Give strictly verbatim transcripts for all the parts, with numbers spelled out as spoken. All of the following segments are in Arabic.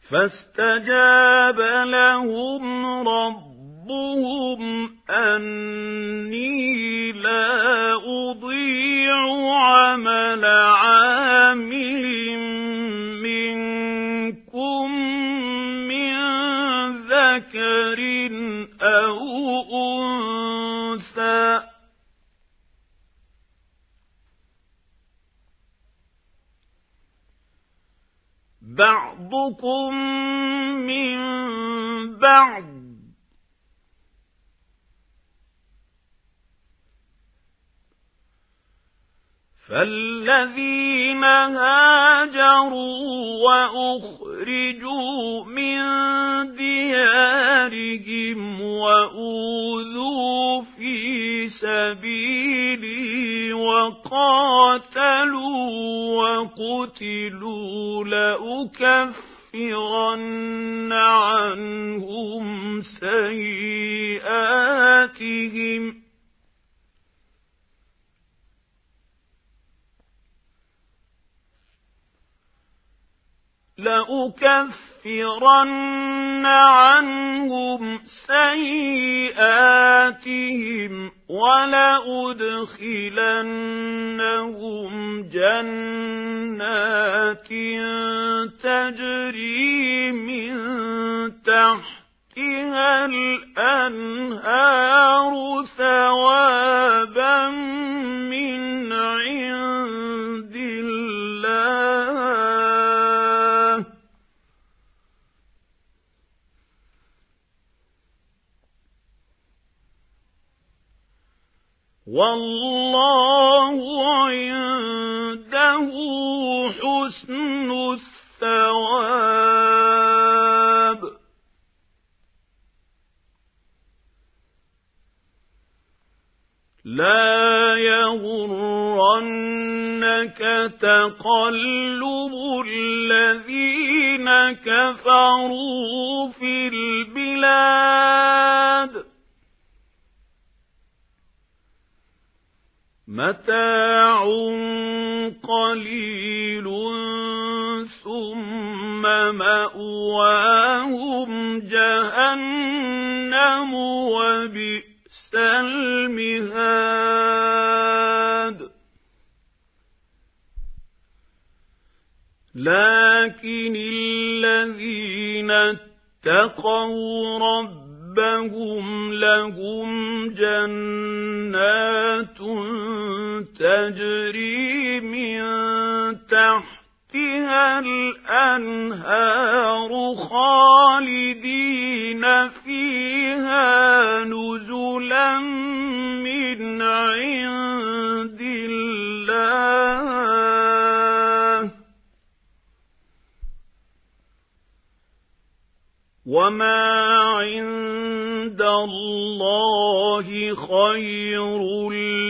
فاستجاب لهم ربهم أني لا أضيع عمل عامل منكم من ذكر أو أنثى بعضكم من بعض فالذين هاجروا وأخرجوا من ديارهم وأوذوا في سبيلي وقاتلوا وقتلوا لأكفرن عنهم سيئاتهم لأكفرن عنهم سيئاتهم ولأدخلنهم جنات تجري من تحتها الأنهار ثوابا من عند الله والله عنده حسن الثواب لا يغرنك تقلب الذين كفروا في البلاد متاع قليل ثم مأواهم جهنم وبئس المهاد لكن الذين اتقوا ربهم ربهم لهم جنات تجري من تحتها الأنهار خالدين فيها نزلا من عند الله وما عند الله خير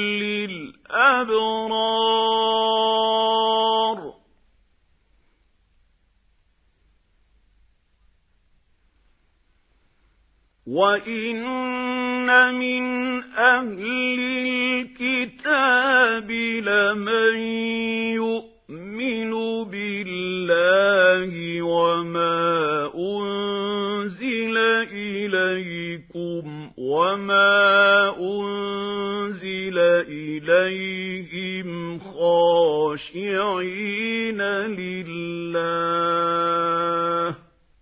للأبرار وإن من أهل الكتاب لمن يؤمن بالله وما أنزل إليكم وما أنزل إليهم خاشعين لله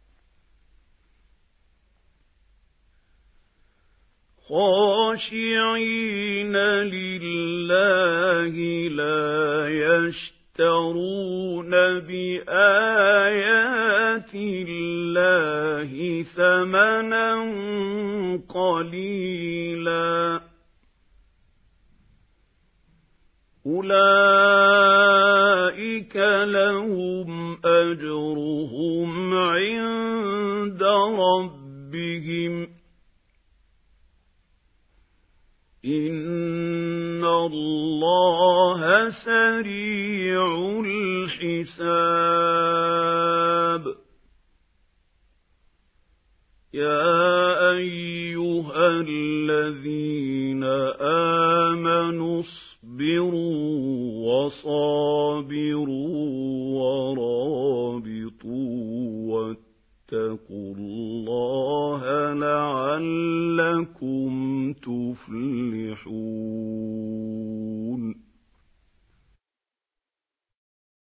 خاشعين لله لا يشترون بآيات الله ثمنا قليلا أولئك لهم أجرهم عند ربهم إن الله سريع الحساب يا أيها الذين آمنوا اصبروا وصابروا ورابطوا لعلكم تفلحون